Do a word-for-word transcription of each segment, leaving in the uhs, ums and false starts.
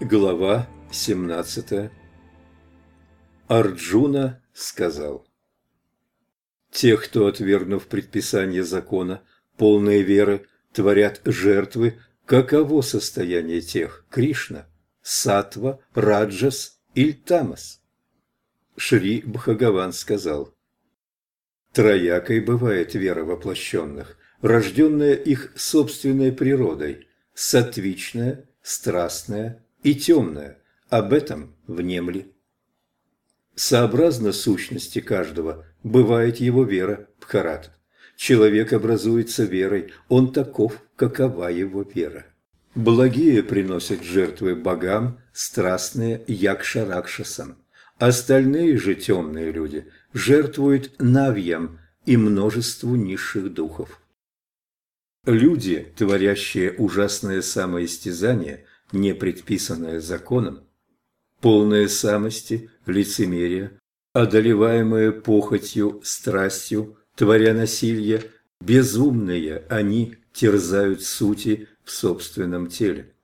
Глава семнадцатая. Арджуна сказал: «Те, кто, отвергнув предписание закона, полные веры, творят жертвы, каково состояние тех, Кришна, саттва, раджас или тамас?» Шри Бхагаван сказал: «Троякой бывает вера воплощенных, рожденная их собственной природой, саттвичная, страстная и темная, об этом внемли. Сообразно сущности каждого бывает его вера, Бхарата. Человек образуется верой, он таков, какова его вера. Благие приносят жертвы богам, страстные якша-ракшасам. Остальные же темные люди жертвуют навьям и множеству низших духов. Люди, творящие ужасное самоистязание, не предписанное законом, полные самости, лицемерия, одолеваемые похотью, страстью, творя насилие, безумные они терзают сути в собственном теле.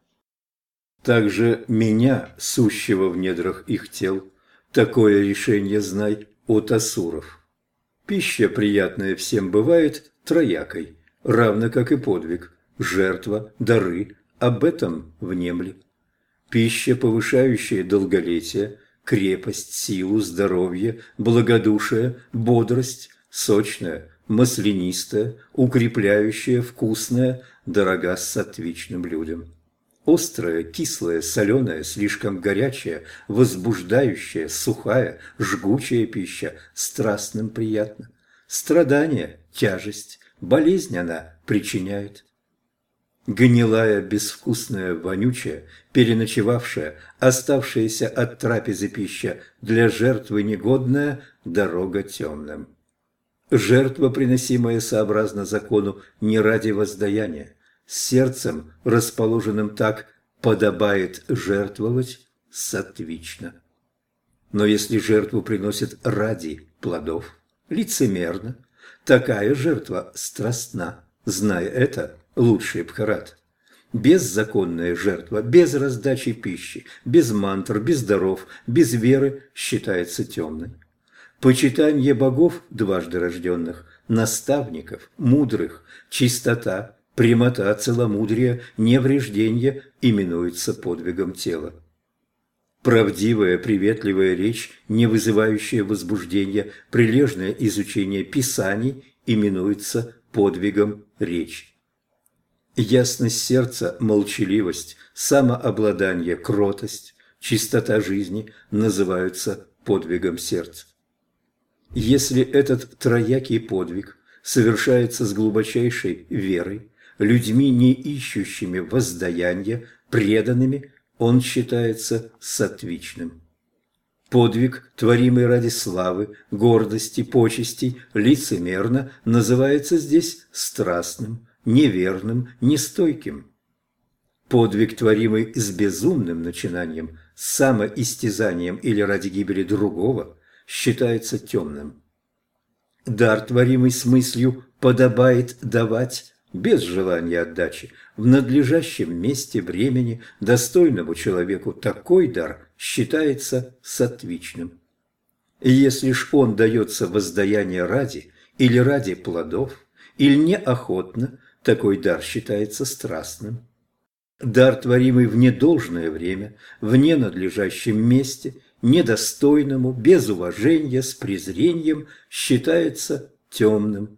Также меня, сущего в недрах их тел, такое решение знай от асуров. Пища, приятная всем, бывает троякой, равно как и подвиг, жертва, дары, об этом внемли. Пища, повышающая долголетие, крепость, силу, здоровье, благодушие, бодрость, сочная, маслянистая, укрепляющая, вкусная, дорога саттвичным людям. Острая, кислая, соленая, слишком горячая, возбуждающая, сухая, жгучая пища страстным приятна. Страдание, тяжесть, болезнь она причиняет. Гнилая, безвкусная, вонючая, переночевавшая, оставшаяся от трапезы пища для жертвы негодная, дорога темным. Жертва, приносимая сообразно закону, не ради воздаяния, с сердцем, расположенным так, подобает жертвовать саттвично. Но если жертву приносят ради плодов, лицемерно, такая жертва страстна, зная это, лучший Бхарат. Беззаконная жертва, без раздачи пищи, без мантр, без даров, без веры считается темной. Почитание богов, дважды рожденных, наставников, мудрых, чистота, прямота, целомудрие, невреждение именуется подвигом тела. Правдивая, приветливая речь, не вызывающая возбуждения, прилежное изучение писаний именуется подвигом речи. Ясность сердца, молчаливость, самообладание, кротость, чистота жизни называются подвигом сердца. Если этот троякий подвиг совершается с глубочайшей верой, людьми, не ищущими воздаяния, преданными, он считается саттвичным. Подвиг, творимый ради славы, гордости, почестей, лицемерно называется здесь страстным, неверным, нестойким. Подвиг, творимый с безумным начинанием, с самоистязанием или ради гибели другого, считается темным. Дар, творимый с мыслью «подобает давать», без желания отдачи, в надлежащем месте, времени, достойному человеку, такой дар считается саттвичным. И если ж он дается воздаяние ради или ради плодов, или неохотно, такой дар считается страстным. Дар, творимый в недолжное время, в ненадлежащем месте, недостойному, без уважения, с презрением, считается темным.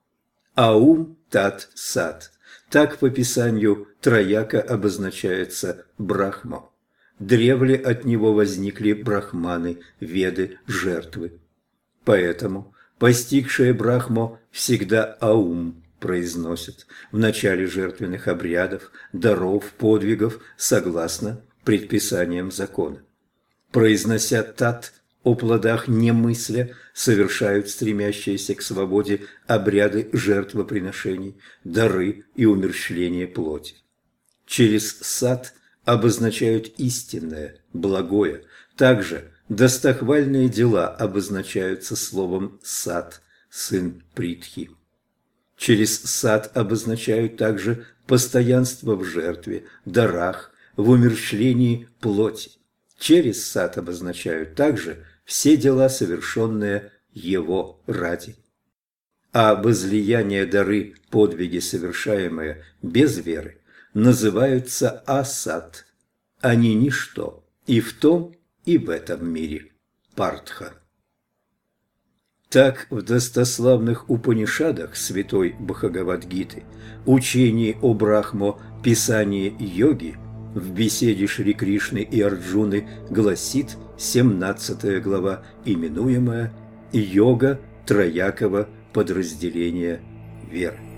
Аум тат сат. Так по писанию трояка обозначается Брахма. Древле от него возникли брахманы, веды, жертвы. Поэтому постигшие Брахму всегда аум произносят в начале жертвенных обрядов, даров, подвигов, согласно предписаниям закона. Произнося тат, о плодах не мысля, совершают стремящиеся к свободе обряды жертвоприношений, дары и умерщвление плоти. Через сат обозначают истинное, благое. Также достохвальные дела обозначаются словом сат, сын Притхи. Через сат обозначают также постоянство в жертве, дарах, в умерщвлении плоти. Через сад обозначают также все дела, совершенные его ради. А возлияние дары, подвиги, совершаемые без веры, называются асад. Они ничто и в том, и в этом мире. Партха. Так в достославных Упанишадах святой Бхагавад-гиты, учении о Брахмо, писании йоги, в беседе Шри Кришны и Арджуны гласит семнадцатая глава, именуемая «Йога троякого подразделения веры».